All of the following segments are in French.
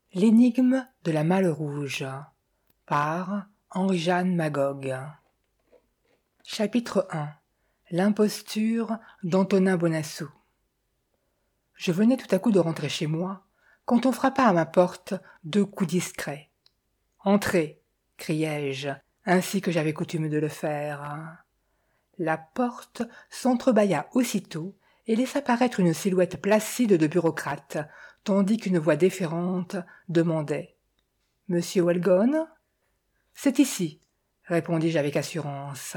L'énigme de la Malle Rouge par Henri-Jeanne Magog. Chapitre 1. L'imposture d'Antonin Bonassou. Je venais tout à coup de rentrer chez moi, quand on frappa à ma porte 2 coups discrets. « Entrez !» criai-je, ainsi que j'avais coutume de le faire. La porte s'entrebâilla aussitôt et laissa paraître une silhouette placide de bureaucrate, tandis qu'une voix déférente demandait « Monsieur Welgon ?»« C'est ici », répondis-je avec assurance.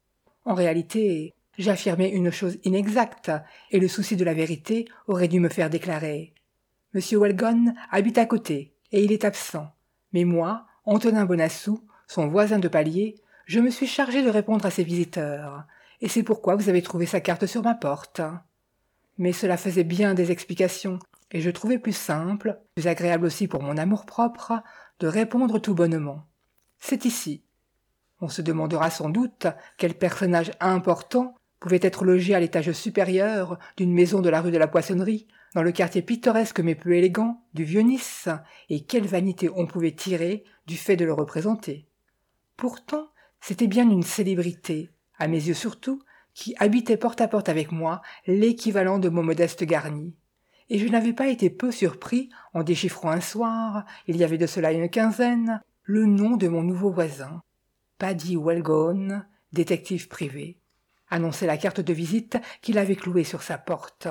En réalité, j'affirmais une chose inexacte, et le souci de la vérité aurait dû me faire déclarer « Monsieur Welgon habite à côté, et il est absent. Mais moi, Antonin Bonassou, son voisin de palier, je me suis chargé de répondre à ses visiteurs, et c'est pourquoi vous avez trouvé sa carte sur ma porte. » Mais cela faisait bien des explications, et je trouvais plus simple, plus agréable aussi pour mon amour-propre, de répondre tout bonnement. « C'est ici. » On se demandera sans doute quel personnage important pouvait être logé à l'étage supérieur d'une maison de la rue de la Poissonnerie, dans le quartier pittoresque mais peu élégant du Vieux-Nice, et quelle vanité on pouvait tirer du fait de le représenter. Pourtant, c'était bien une célébrité, à mes yeux surtout, qui habitait porte à porte avec moi l'équivalent de mon modeste garni. Et je n'avais pas été peu surpris, en déchiffrant un soir, il y avait de cela une quinzaine, le nom de mon nouveau voisin. Paddy Welgon, détective privé, annonçait la carte de visite qu'il avait clouée sur sa porte.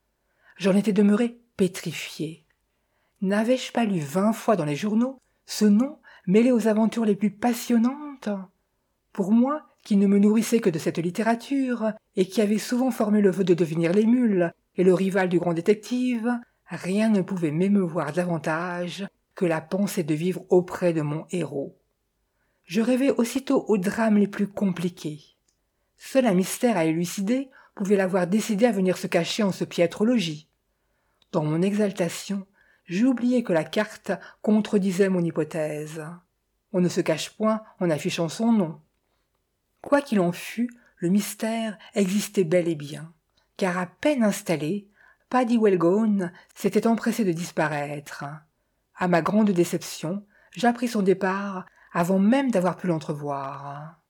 J'en étais demeuré pétrifié. N'avais-je pas lu 20 fois dans les journaux ce nom mêlé aux aventures les plus passionnantes? Pour moi, qui ne me nourrissais que de cette littérature, et qui avait souvent formé le vœu de devenir l'émule et le rival du grand détective, rien ne pouvait m'émeuvoir davantage que la pensée de vivre auprès de mon héros. Je rêvais aussitôt aux drames les plus compliqués. Seul un mystère à élucider pouvait l'avoir décidé à venir se cacher en ce piètre logis. Dans mon exaltation, j'oubliais que la carte contredisait mon hypothèse. On ne se cache point en affichant son nom. Quoi qu'il en fût, le mystère existait bel et bien, car à peine installé, Paddy Welgon s'était empressé de disparaître. À ma grande déception, j'appris son départ avant même d'avoir pu l'entrevoir.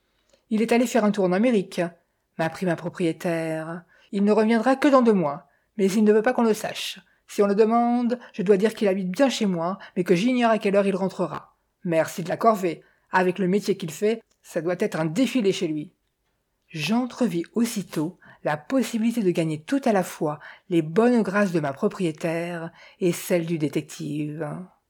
« Il est allé faire un tour en Amérique », m'apprit ma propriétaire. « Il ne reviendra que dans 2 mois, mais il ne veut pas qu'on le sache. Si on le demande, je dois dire qu'il habite bien chez moi, mais que j'ignore à quelle heure il rentrera. Merci de la corvée. Avec le métier qu'il fait, ça doit être un défilé chez lui. » J'entrevis aussitôt la possibilité de gagner tout à la fois les bonnes grâces de ma propriétaire et celles du détective.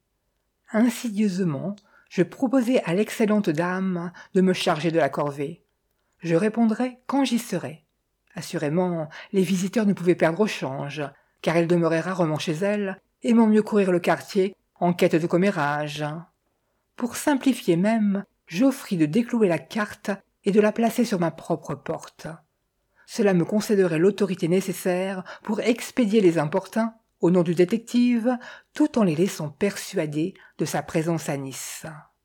Insidieusement, je proposai à l'excellente dame de me charger de la corvée. Je répondrai quand j'y serai. Assurément, les visiteurs ne pouvaient perdre au change, car elle demeurait rarement chez elle, aimant mieux courir le quartier en quête de commérage. Pour simplifier même, j'offris de déclouer la carte et de la placer sur ma propre porte. Cela me concéderait l'autorité nécessaire pour expédier les importuns, au nom du détective, tout en les laissant persuadés de sa présence à Nice.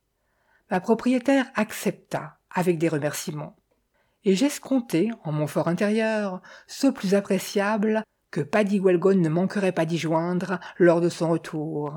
Ma propriétaire accepta, avec des remerciements, et j'escomptai, en mon fort intérieur, ce plus appréciable que Paddy Welgon ne manquerait pas d'y joindre lors de son retour.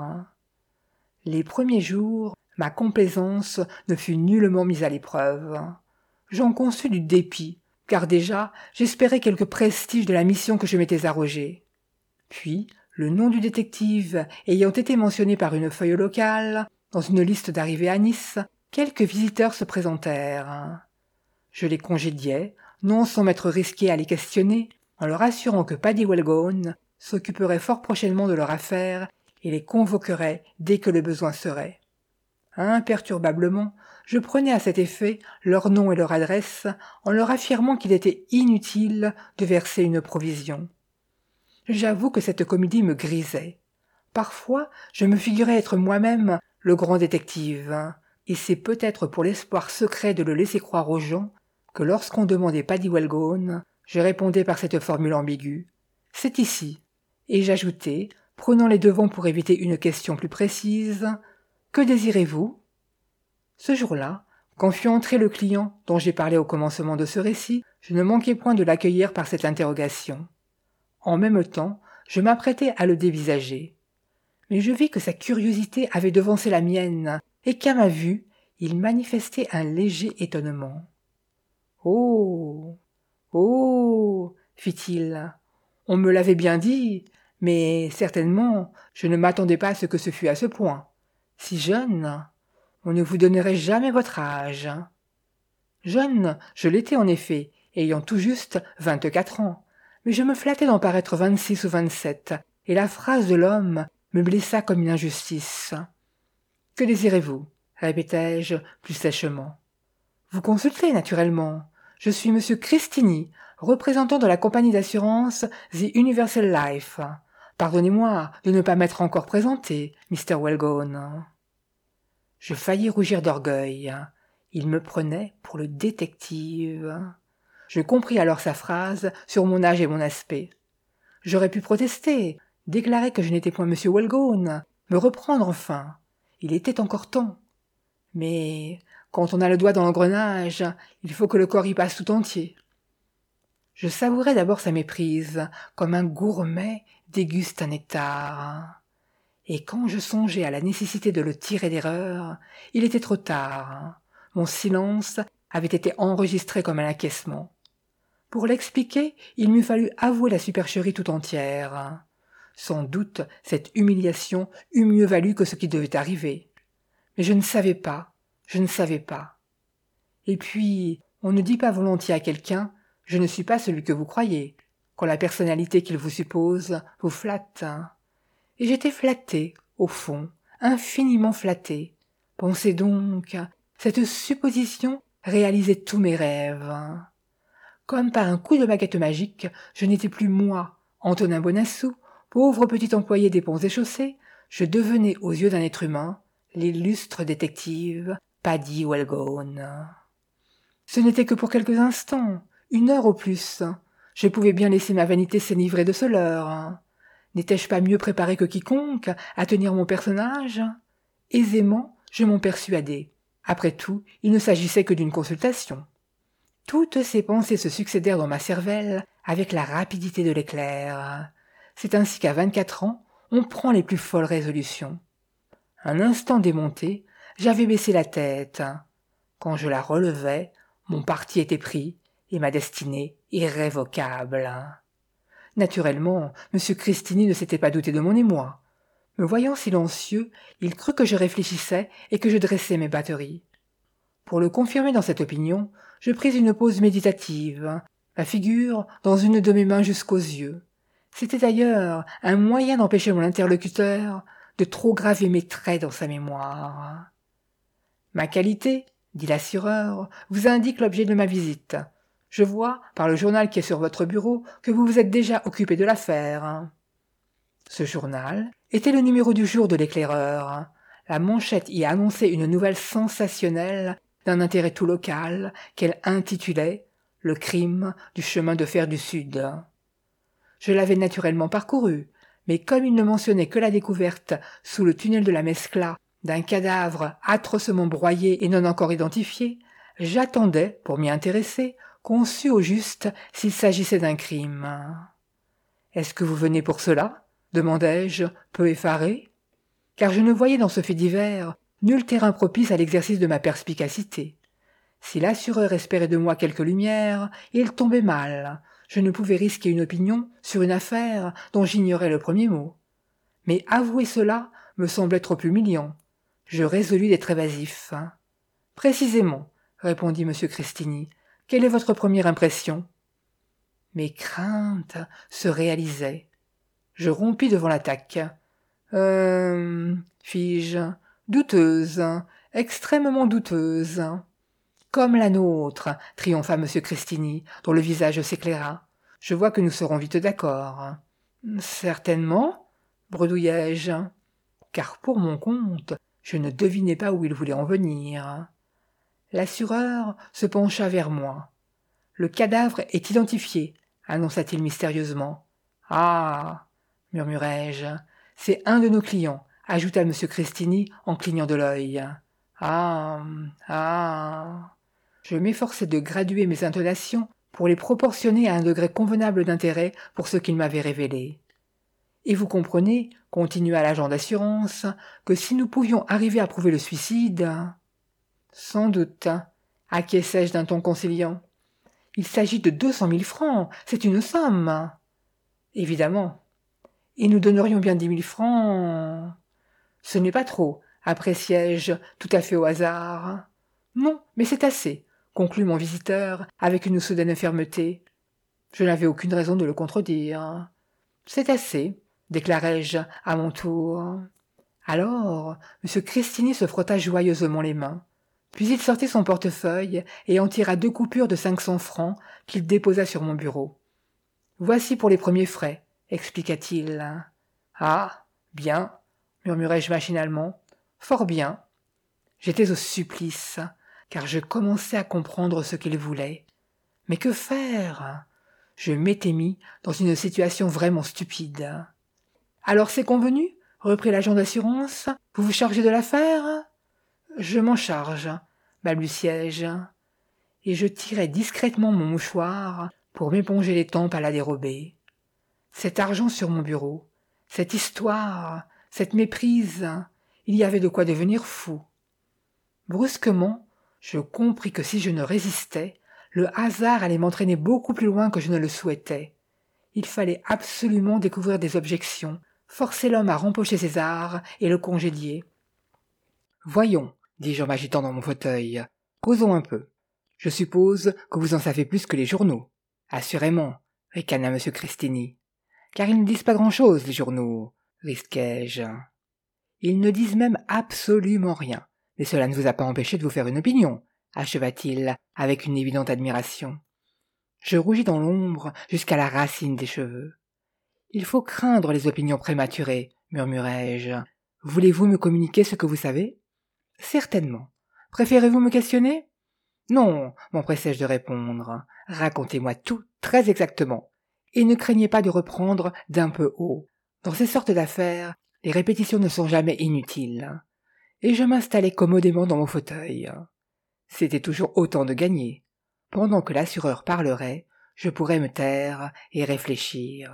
Les premiers jours, ma complaisance ne fut nullement mise à l'épreuve. J'en conçus du dépit, car déjà j'espérais quelque prestige de la mission que je m'étais arrogée. Puis, le nom du détective ayant été mentionné par une feuille locale, dans une liste d'arrivée à Nice, quelques visiteurs se présentèrent. Je les congédiai, non sans m'être risqué à les questionner, en leur assurant que Paddy Welgon s'occuperait fort prochainement de leur affaire et les convoquerait dès que le besoin serait. Imperturbablement, je prenais à cet effet leur nom et leur adresse, en leur affirmant qu'il était inutile de verser une provision. J'avoue que cette comédie me grisait. Parfois, je me figurais être moi-même le grand détective, et c'est peut-être pour l'espoir secret de le laisser croire aux gens que lorsqu'on demandait Paddy Welgon, je répondais par cette formule ambiguë « C'est ici », et j'ajoutais, prenant les devants pour éviter une question plus précise « Que désirez-vous » Ce jour-là, quand fut entré le client dont j'ai parlé au commencement de ce récit, je ne manquai point de l'accueillir par cette interrogation. En même temps, je m'apprêtais à le dévisager. mais je vis que sa curiosité avait devancé la mienne, et qu'à ma vue, il manifestait un léger étonnement. « Oh, oh, fit-il, on me l'avait bien dit, mais certainement je ne m'attendais pas à ce que ce fût à ce point. Si jeune, on ne vous donnerait jamais votre âge. » Jeune, je l'étais en effet, ayant tout juste 24 ans, mais je me flattais d'en paraître 26 ou 27, et la phrase de l'homme me blessa comme une injustice. « Que désirez-vous » répétai-je plus sèchement. « Vous consultez, naturellement. Je suis monsieur Cristini, représentant de la compagnie d'assurance The Universal Life. Pardonnez-moi de ne pas m'être encore présenté, Mr. Wellgone. » Je faillis rougir d'orgueil. Il me prenait pour le détective. Je compris alors sa phrase sur mon âge et mon aspect. J'aurais pu protester, déclarer que je n'étais point monsieur Wellgone, me reprendre enfin. Il était encore temps. Mais quand on a le doigt dans l'engrenage, il faut que le corps y passe tout entier. Je savourais d'abord sa méprise, comme un gourmet déguste un nectar. Et quand je songeais à la nécessité de le tirer d'erreur, il était trop tard. Mon silence avait été enregistré comme un acquiescement. Pour l'expliquer, il m'eût fallu avouer la supercherie tout entière. Sans doute cette humiliation eût mieux valu que ce qui devait arriver. Mais je ne savais pas. Et puis, on ne dit pas volontiers à quelqu'un « Je ne suis pas celui que vous croyez », quand la personnalité qu'il vous suppose vous flatte. Et j'étais flattée, au fond, infiniment flattée. Pensez donc, cette supposition réalisait tous mes rêves. Comme par un coup de baguette magique, je n'étais plus moi, Antonin Bonassou, pauvre petit employé des ponts et chaussées, je devenais aux yeux d'un être humain l'illustre détective Paddy Wellgone. Ce n'était que pour quelques instants, 1 heure au plus. Je pouvais bien laisser ma vanité s'enivrer de ce leurre. N'étais-je pas mieux préparé que quiconque à tenir mon personnage ? Aisément, je m'en persuadai. Après tout, il ne s'agissait que d'une consultation. Toutes ces pensées se succédèrent dans ma cervelle avec la rapidité de l'éclair. C'est ainsi qu'à 24 ans, on prend les plus folles résolutions. Un instant démonté, j'avais baissé la tête. Quand je la relevais, mon parti était pris et ma destinée irrévocable. Naturellement, M. Cristini ne s'était pas douté de mon émoi. Me voyant silencieux, il crut que je réfléchissais et que je dressais mes batteries. Pour le confirmer dans cette opinion, je pris une pause méditative, la figure dans une de mes mains jusqu'aux yeux. C'était d'ailleurs un moyen d'empêcher mon interlocuteur de trop graver mes traits dans sa mémoire. « Ma qualité, dit l'assureur, vous indique l'objet de ma visite. Je vois, par le journal qui est sur votre bureau, que vous vous êtes déjà occupé de l'affaire. » Ce journal était le numéro du jour de l'éclaireur. La manchette y annonçait une nouvelle sensationnelle d'un intérêt tout local qu'elle intitulait « Le crime du chemin de fer du Sud ». Je l'avais naturellement parcouru, mais comme il ne mentionnait que la découverte, sous le tunnel de la Mescla, d'un cadavre atrocement broyé et non encore identifié, j'attendais, pour m'y intéresser, qu'on sût au juste s'il s'agissait d'un crime. « Est-ce que vous venez pour cela ?» demandai-je, peu effaré, car je ne voyais dans ce fait divers nul terrain propice à l'exercice de ma perspicacité. Si l'assureur espérait de moi quelque lumière, il tombait mal. Je ne pouvais risquer une opinion sur une affaire dont j'ignorais le premier mot. Mais avouer cela me semblait trop humiliant. Je résolus d'être évasif. « Précisément, répondit M. Cristini. Quelle est votre première impression ?» Mes craintes se réalisaient. Je rompis devant l'attaque. Fis-je, douteuse, extrêmement douteuse. Comme la nôtre, triompha M. Cristini, dont le visage s'éclaira. Je vois que nous serons vite d'accord. Certainement, bredouillai-je, car pour mon compte, je ne devinais pas où il voulait en venir. L'assureur se pencha vers moi. Le cadavre est identifié, annonça-t-il mystérieusement. Ah, murmurai-je, c'est un de nos clients, ajouta M. Cristini en clignant de l'œil. Ah. Je m'efforçai de graduer mes intonations pour les proportionner à un degré convenable d'intérêt pour ce qu'il m'avait révélé. Et vous comprenez, continua l'agent d'assurance, que si nous pouvions arriver à prouver le suicide... Sans doute, acquiesçai-je d'un ton conciliant. Il s'agit de 200 000 francs, c'est une somme. Évidemment. Et nous donnerions bien 10 000 francs. Ce n'est pas trop, appréciai-je tout à fait au hasard. Non, mais c'est assez, conclut mon visiteur avec une soudaine fermeté. Je n'avais aucune raison de le contredire. C'est assez, déclarai-je à mon tour. Alors, M. Cristini se frotta joyeusement les mains. Puis il sortit son portefeuille et en tira 2 coupures de 500 francs qu'il déposa sur mon bureau. « Voici pour les premiers frais, » expliqua-t-il. « Ah, bien, » murmurai-je machinalement. « Fort bien. » J'étais au supplice, car je commençais à comprendre ce qu'il voulait. Mais que faire? Je m'étais mis dans une situation vraiment stupide. « Alors c'est convenu ?» reprit l'agent d'assurance. « Vous vous chargez de l'affaire ?»« Je m'en charge, » balbutiai-je, et je tirai discrètement mon mouchoir pour m'éponger les tempes à la dérobée. Cet argent sur mon bureau, cette histoire, cette méprise, il y avait de quoi devenir fou. Brusquement, je compris que si je ne résistais, le hasard allait m'entraîner beaucoup plus loin que je ne le souhaitais. Il fallait absolument découvrir des objections, forcer l'homme à rempocher ses arrhes et le congédier. « Voyons, dis-je en m'agitant dans mon fauteuil, causons un peu. Je suppose que vous en savez plus que les journaux. »« Assurément, » ricana M. Cristini. « Car ils ne disent pas grand-chose, les journaux, risquai-je. »« Ils ne disent même absolument rien, mais cela ne vous a pas empêché de vous faire une opinion, » acheva-t-il avec une évidente admiration. Je rougis dans l'ombre jusqu'à la racine des cheveux. « Il faut craindre les opinions prématurées, » murmurai-je. « Voulez-vous me communiquer ce que vous savez ?»« Certainement. Préférez-vous me questionner ?»« Non, m'empressai-je de répondre. Racontez-moi tout très exactement, et ne craignez pas de reprendre d'un peu haut. Dans ces sortes d'affaires, les répétitions ne sont jamais inutiles. » Et je m'installai commodément dans mon fauteuil. C'était toujours autant de gagné. Pendant que l'assureur parlerait, je pourrais me taire et réfléchir.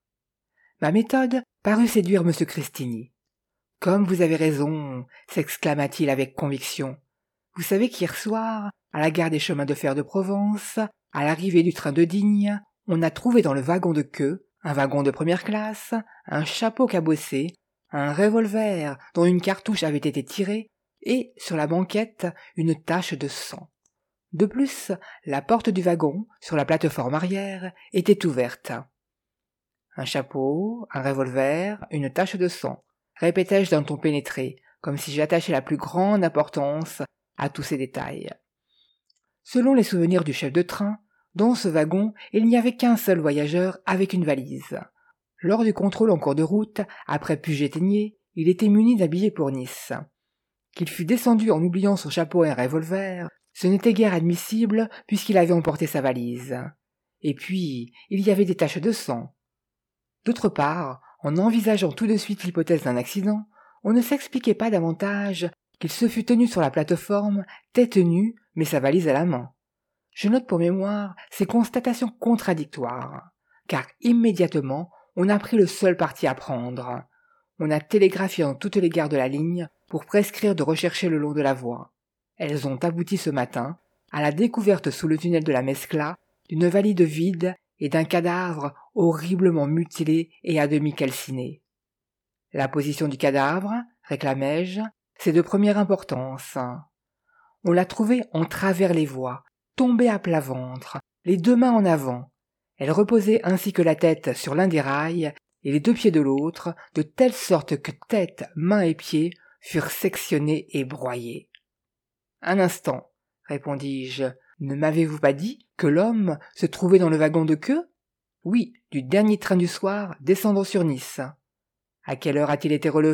Ma méthode parut séduire M. Cristini. « Comme vous avez raison, » s'exclama-t-il avec conviction. « Vous savez qu'hier soir, à la gare des chemins de fer de Provence, à l'arrivée du train de Digne, on a trouvé dans le wagon de queue, un wagon de première classe, un chapeau cabossé, un revolver dont une cartouche avait été tirée, et, sur la banquette, une tache de sang. De plus, la porte du wagon, sur la plateforme arrière, était ouverte. Un chapeau, un revolver, une tache de sang, répétai-je d'un ton pénétré, comme si j'attachais la plus grande importance à tous ces détails. Selon les souvenirs du chef de train, dans ce wagon, il n'y avait qu'un seul voyageur avec une valise. Lors du contrôle en cours de route, après Puget-Théniers, il était muni d'un billet pour Nice. Qu'il fût descendu en oubliant son chapeau et un revolver, ce n'était guère admissible puisqu'il avait emporté sa valise. Et puis, il y avait des taches de sang. D'autre part, en envisageant tout de suite l'hypothèse d'un accident, on ne s'expliquait pas davantage qu'il se fût tenu sur la plateforme, tête nue, mais sa valise à la main. Je note pour mémoire ces constatations contradictoires, car immédiatement, on a pris le seul parti à prendre. On a télégraphié dans toutes les gares de la ligne pour prescrire de rechercher le long de la voie. Elles ont abouti ce matin à la découverte sous le tunnel de la Mescla d'une valise vide et d'un cadavre horriblement mutilé et à demi calciné. La position du cadavre, réclamai-je, c'est de première importance. On l'a trouvé en travers les voies, tombée à plat ventre, les 2 mains en avant. Elle reposait ainsi que la tête sur l'un des rails et les 2 pieds de l'autre, de telle sorte que tête, mains et pieds furent sectionnés et broyés. « Un instant, » répondis-je, « ne m'avez-vous pas dit que l'homme se trouvait dans le wagon de queue ? » ?»« Oui, du dernier train du soir, descendant sur Nice. » »« À quelle heure a-t-il été relevé ? » ?»«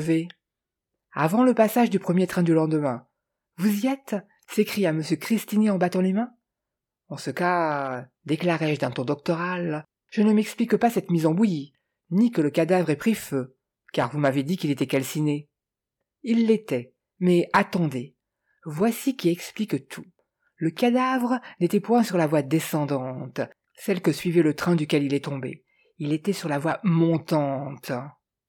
Avant le passage du premier train du lendemain. »« Vous y êtes ? » s'écria M. Cristini en battant les mains. « En ce cas, déclarai-je d'un ton doctoral, je ne m'explique pas cette mise en bouillie, ni que le cadavre ait pris feu, car vous m'avez dit qu'il était calciné. Il l'était, mais attendez, voici qui explique tout. Le cadavre n'était point sur la voie descendante, celle que suivait le train duquel il est tombé. Il était sur la voie montante.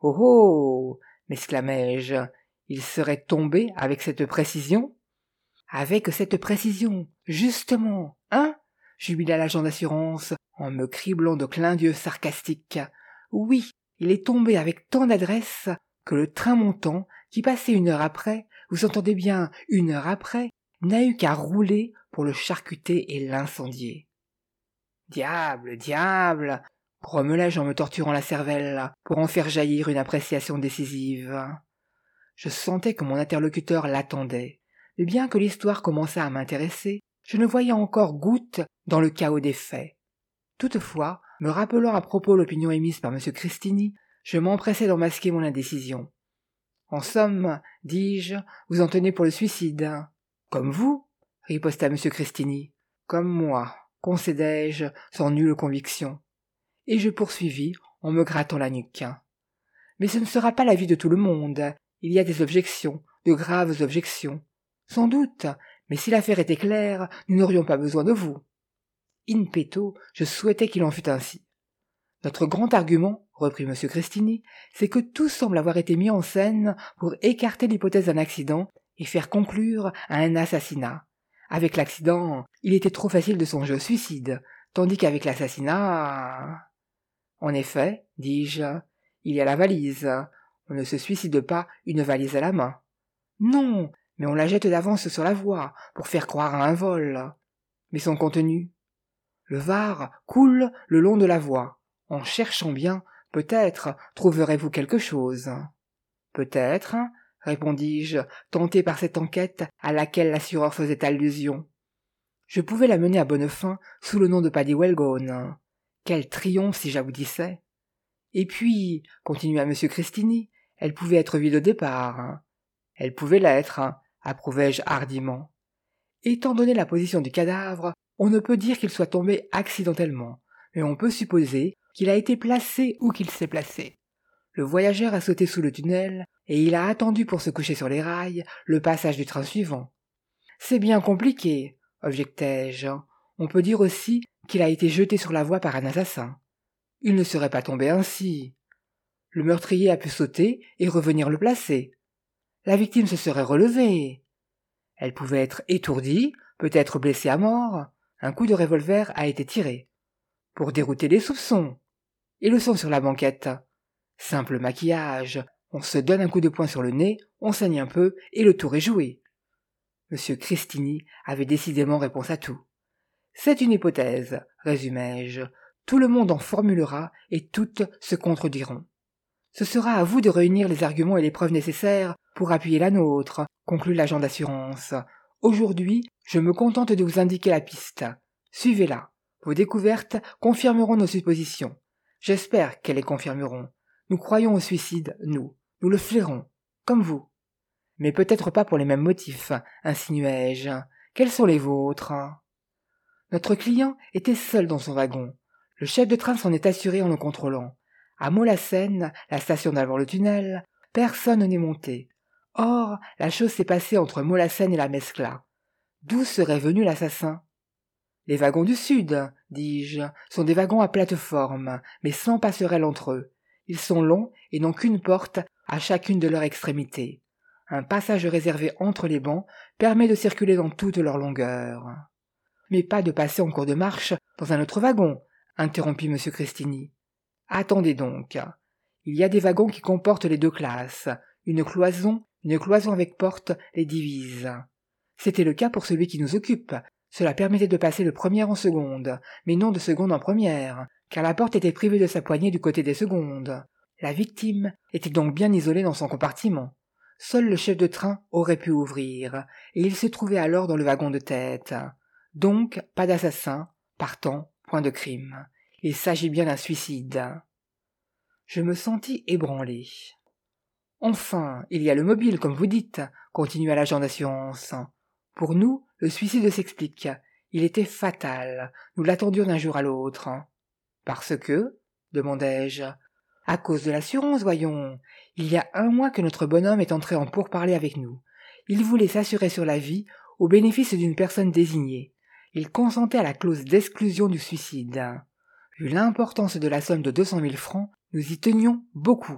Oh oh, m'exclamai-je, il serait tombé avec cette précision? Avec cette précision, justement, hein? Jubila l'agent d'assurance en me criblant de clins d'yeux sarcastiques. Oui, il est tombé avec tant d'adresse que le train montant, qui passait 1 heure après, vous entendez bien 1 heure après, n'a eu qu'à rouler pour le charcuter et l'incendier. Diable, diable, grommelai-je en me torturant la cervelle pour en faire jaillir une appréciation décisive. Je sentais que mon interlocuteur l'attendait, mais bien que l'histoire commençât à m'intéresser, je ne voyais encore goutte dans le chaos des faits. Toutefois, me rappelant à propos l'opinion émise par M. Cristini, je m'empressai d'en masquer mon indécision. En somme, dis-je, vous en tenez pour le suicide. Comme vous, riposta M. Cristini. Comme moi, concédai-je sans nulle conviction. Et je poursuivis en me grattant la nuque. Mais ce ne sera pas l'avis de tout le monde. Il y a des objections, de graves objections. Sans doute, mais si l'affaire était claire, nous n'aurions pas besoin de vous. In petto, je souhaitais qu'il en fût ainsi. Notre grand argument, reprit M. Cristini, c'est que tout semble avoir été mis en scène pour écarter l'hypothèse d'un accident et faire conclure à un assassinat. Avec l'accident, il était trop facile de songer au suicide, tandis qu'avec l'assassinat... En effet, dis-je, il y a la valise. On ne se suicide pas une valise à la main. Non, mais on la jette d'avance sur la voie, pour faire croire à un vol. Mais son contenu? Le Var coule le long de la voie. En cherchant bien, peut-être trouverez-vous quelque chose. Peut-être, répondis-je, tenté par cette enquête à laquelle l'assureur faisait allusion. Je pouvais la mener à bonne fin sous le nom de Paddy Wellgone. Quel triomphe si j'aboutissais! Et puis, continua M. Cristini, elle pouvait être vide au départ. Elle pouvait l'être, approuvai-je hardiment. Étant donné la position du cadavre, on ne peut dire qu'il soit tombé accidentellement, mais on peut supposer qu'il a été placé où qu'il s'est placé. Le voyageur a sauté sous le tunnel, et il a attendu pour se coucher sur les rails le passage du train suivant. C'est bien compliqué, objectai-je. On peut dire aussi qu'il a été jeté sur la voie par un assassin. Il ne serait pas tombé ainsi. Le meurtrier a pu sauter et revenir le placer. La victime se serait relevée. Elle pouvait être étourdie, peut-être blessée à mort. Un coup de revolver a été tiré. Pour dérouter les soupçons. Et le sang sur la banquette. Simple maquillage. On se donne un coup de poing sur le nez, on saigne un peu, et le tour est joué. M. Cristini avait décidément réponse à tout. C'est une hypothèse, résumai-je. Tout le monde en formulera et toutes se contrediront. Ce sera à vous de réunir les arguments et les preuves nécessaires pour appuyer la nôtre, conclut l'agent d'assurance. Aujourd'hui, je me contente de vous indiquer la piste. Suivez-la. Vos découvertes confirmeront nos suppositions. J'espère qu'elles les confirmeront. Nous croyons au suicide, nous. Nous le flairons. Comme vous. Mais peut-être pas pour les mêmes motifs, insinuai-je. Quels sont les vôtres? Notre client était seul dans son wagon. Le chef de train s'en est assuré en le contrôlant. À Mollassène, la station d'avant le tunnel, personne n'est monté. Or, la chose s'est passée entre Mollassène et la Mescla. D'où serait venu l'assassin? Les wagons du sud, dis-je, sont des wagons à plateforme, mais sans passerelle entre eux. Ils sont longs et n'ont qu'une porte à chacune de leurs extrémités. Un passage réservé entre les bancs permet de circuler dans toute leur longueur. Mais pas de passer en cours de marche dans un autre wagon, interrompit M. Cristini. Attendez donc. Il y a des wagons qui comportent les deux classes. Une cloison avec porte les divise. C'était le cas pour celui qui nous occupe. Cela permettait de passer de première en seconde, mais non de seconde en première, car la porte était privée de sa poignée du côté des secondes. La victime était donc bien isolée dans son compartiment. Seul le chef de train aurait pu ouvrir, et il se trouvait alors dans le wagon de tête. Donc, pas d'assassin, partant, point de crime. Il s'agit bien d'un suicide. Je me sentis ébranlé. Enfin, il y a le mobile, comme vous dites, continua l'agent d'assurance. Pour nous, le suicide s'explique. Il était fatal. Nous l'attendions d'un jour à l'autre. Parce que, demandai-je, à cause de l'assurance, voyons. Il y a 1 mois que notre bonhomme est entré en pourparlers avec nous. Il voulait s'assurer sur la vie au bénéfice d'une personne désignée. Il consentait à la clause d'exclusion du suicide. Vu l'importance de la somme de 200 000 francs, nous y tenions beaucoup.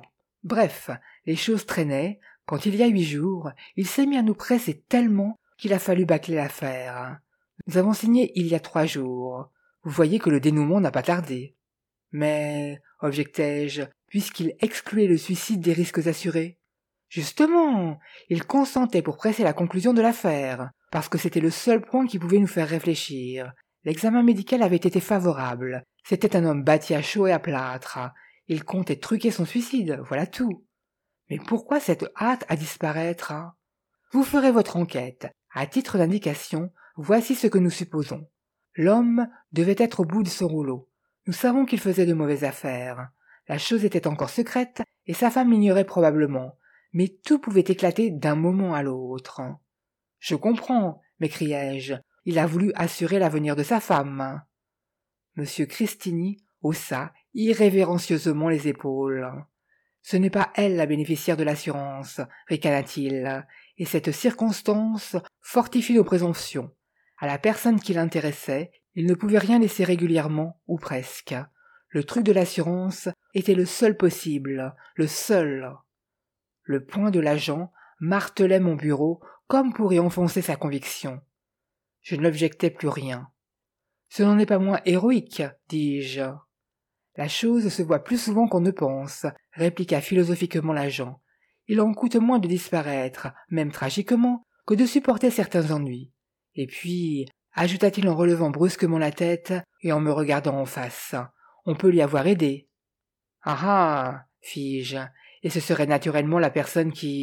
Bref, les choses traînaient, quand il y a 8 jours, il s'est mis à nous presser tellement qu'il a fallu bâcler l'affaire. Nous avons signé il y a 3 jours. Vous voyez que le dénouement n'a pas tardé. Mais, objectai-je, puisqu'il excluait le suicide des risques assurés. Justement, il consentait pour presser la conclusion de l'affaire, parce que c'était le seul point qui pouvait nous faire réfléchir. L'examen médical avait été favorable. C'était un homme bâti à chaud et à plâtre. Il comptait truquer son suicide, voilà tout. Mais pourquoi cette hâte à disparaître? Vous ferez votre enquête. À titre d'indication, voici ce que nous supposons. L'homme devait être au bout de son rouleau. Nous savons qu'il faisait de mauvaises affaires. La chose était encore secrète, et sa femme l'ignorait probablement. Mais tout pouvait éclater d'un moment à l'autre. « Je comprends, m'écriai-je. Il a voulu assurer l'avenir de sa femme. » Monsieur Cristini haussa irrévérencieusement les épaules. « Ce n'est pas elle la bénéficiaire de l'assurance, ricana-t-il, et cette circonstance fortifie nos présomptions. À la personne qui l'intéressait, il ne pouvait rien laisser régulièrement, ou presque. Le truc de l'assurance était le seul possible, le seul. » Le poing de l'agent martelait mon bureau comme pour y enfoncer sa conviction. Je n'objectais plus rien. « Ce n'en est pas moins héroïque, dis-je. »« La chose se voit plus souvent qu'on ne pense, » répliqua philosophiquement l'agent. « Il en coûte moins de disparaître, même tragiquement, que de supporter certains ennuis. Et puis, ajouta-t-il en relevant brusquement la tête et en me regardant en face, on peut lui avoir aidé. »« Ah ah, fis-je, et ce serait naturellement la personne qui... » »«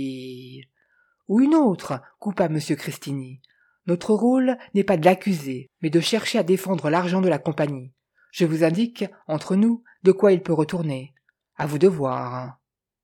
Ou une autre, coupa M. Cristini. Notre rôle n'est pas de l'accuser, mais de chercher à défendre l'argent de la compagnie. Je vous indique, entre nous, de quoi il peut retourner. À vous de voir. »«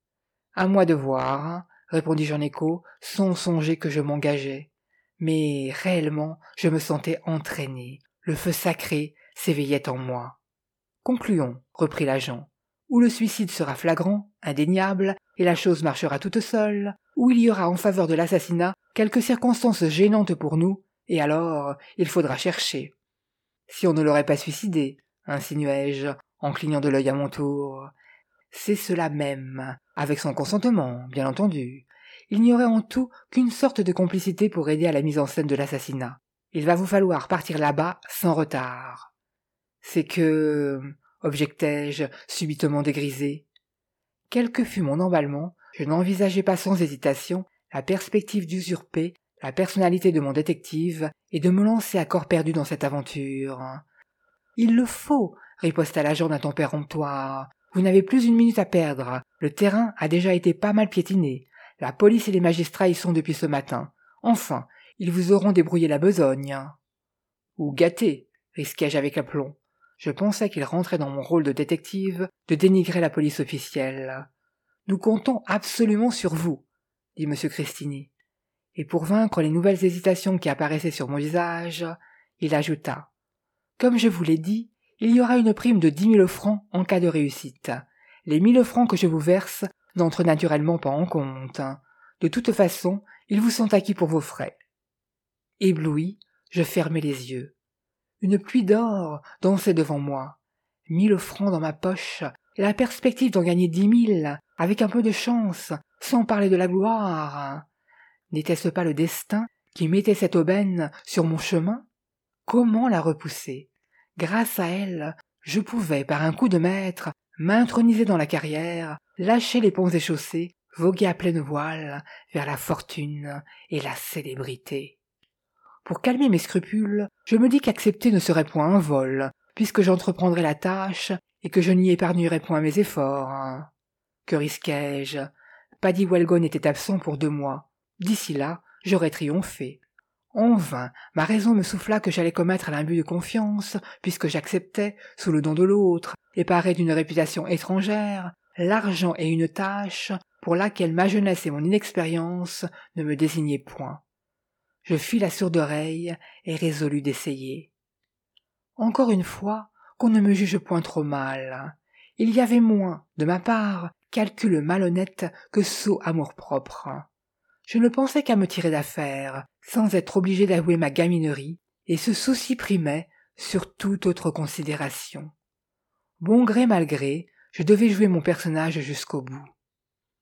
À moi de voir, répondis-je en écho, sans songer que je m'engageais. Mais réellement, je me sentais entraîné. Le feu sacré s'éveillait en moi. « Concluons, reprit l'agent. Ou le suicide sera flagrant, indéniable, et la chose marchera toute seule, ou il y aura en faveur de l'assassinat quelques circonstances gênantes pour nous, et alors il faudra chercher. Si on ne l'aurait pas suicidé, insinuai-je, en clignant de l'œil à mon tour. C'est cela même, avec son consentement, bien entendu. Il n'y aurait en tout qu'une sorte de complicité pour aider à la mise en scène de l'assassinat. Il va vous falloir partir là-bas sans retard. C'est que... objectai-je, subitement dégrisé. Quel que fût mon emballement, je n'envisageais pas sans hésitation la perspective d'usurper la personnalité de mon détective et de me lancer à corps perdu dans cette aventure. « Il le faut, riposta l'agent d'un ton péremptoire. Vous n'avez plus une minute à perdre. Le terrain a déjà été pas mal piétiné. La police et les magistrats y sont depuis ce matin. Enfin, ils vous auront débrouillé la besogne. » Ou gâté, risquai-je avec aplomb. Je pensais qu'il rentrait dans mon rôle de détective de dénigrer la police officielle. « Nous comptons absolument sur vous, » dit M. Cristini. Et pour vaincre les nouvelles hésitations qui apparaissaient sur mon visage, il ajouta. « Comme je vous l'ai dit, il y aura une prime de 10 000 francs en cas de réussite. Les 1 000 francs que je vous verse n'entrent naturellement pas en compte. De toute façon, ils vous sont acquis pour vos frais. » Ébloui, je fermai les yeux. Une pluie d'or dansait devant moi. 1 000 francs dans ma poche, et la perspective d'en gagner 10 000, avec un peu de chance, sans parler de la gloire. N'était-ce pas le destin qui mettait cette aubaine sur mon chemin? Comment la repousser? Grâce à elle, je pouvais, par un coup de maître, m'introniser dans la carrière, lâcher les ponts et chaussées, voguer à pleine voile vers la fortune et la célébrité. Pour calmer mes scrupules, je me dis qu'accepter ne serait point un vol, puisque j'entreprendrais la tâche et que je n'y épargnerais point mes efforts. Que risquais-je? Paddy Walgon était absent pour 2 mois. D'ici là, j'aurais triomphé. En vain, ma raison me souffla que j'allais commettre l'abus de confiance, puisque j'acceptais, sous le don de l'autre, et paré d'une réputation étrangère, l'argent et une tâche pour laquelle ma jeunesse et mon inexpérience ne me désignaient point. Je fis la sourde oreille et résolus d'essayer. Encore une fois, qu'on ne me juge point trop mal. Il y avait moins, de ma part, calcul malhonnête que sot amour-propre. Je ne pensais qu'à me tirer d'affaire, sans être obligé d'avouer ma gaminerie, et ce souci primait sur toute autre considération. Bon gré mal gré, je devais jouer mon personnage jusqu'au bout.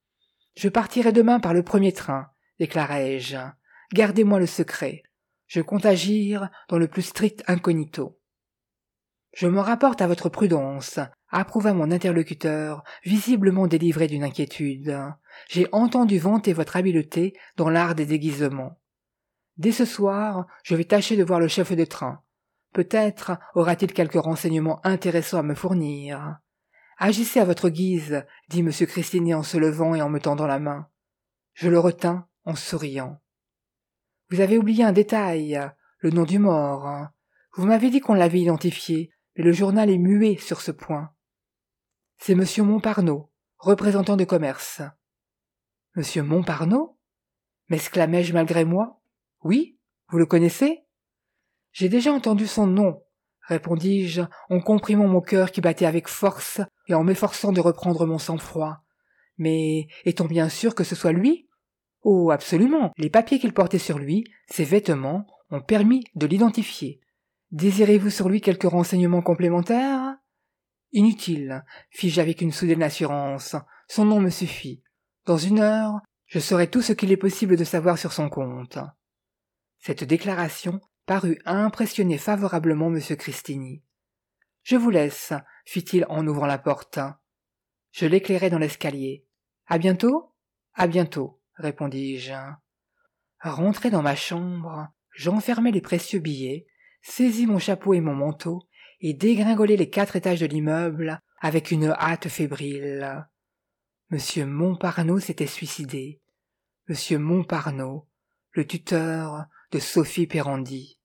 Je partirai demain par le premier train, déclarai-je. Gardez-moi le secret. Je compte agir dans le plus strict incognito. Je m'en rapporte à votre prudence, approuva mon interlocuteur, visiblement délivré d'une inquiétude. J'ai entendu vanter votre habileté dans l'art des déguisements. Dès ce soir, je vais tâcher de voir le chef de train. Peut-être aura-t-il quelques renseignements intéressants à me fournir. Agissez à votre guise, dit M. Cristini en se levant et en me tendant la main. Je le retins en souriant. Vous avez oublié un détail, le nom du mort. Vous m'avez dit qu'on l'avait identifié, mais le journal est muet sur ce point. C'est M. Montparnaud, représentant de commerce. M. Montparnaud? M'exclamai-je malgré moi. Oui, vous le connaissez? J'ai déjà entendu son nom, répondis-je en comprimant mon cœur qui battait avec force et en m'efforçant de reprendre mon sang-froid. Mais est-on bien sûr que ce soit lui? Oh, absolument. Les papiers qu'il portait sur lui, ses vêtements, ont permis de l'identifier. Désirez-vous sur lui quelques renseignements complémentaires? Inutile, fis-je avec une soudaine assurance. Son nom me suffit. Dans 1 heure, je saurai tout ce qu'il est possible de savoir sur son compte. Cette déclaration parut impressionner favorablement M. Cristini. « Je vous laisse, fit-il en ouvrant la porte. Je l'éclairai dans l'escalier. À bientôt? À bientôt, répondis-je. Rentré dans ma chambre, j'enfermai les précieux billets, saisis mon chapeau et mon manteau, et dégringolai les 4 étages de l'immeuble avec une hâte fébrile. M. Montparnaud s'était suicidé. M. Montparnaud, le tuteur de Sophie Pérandi.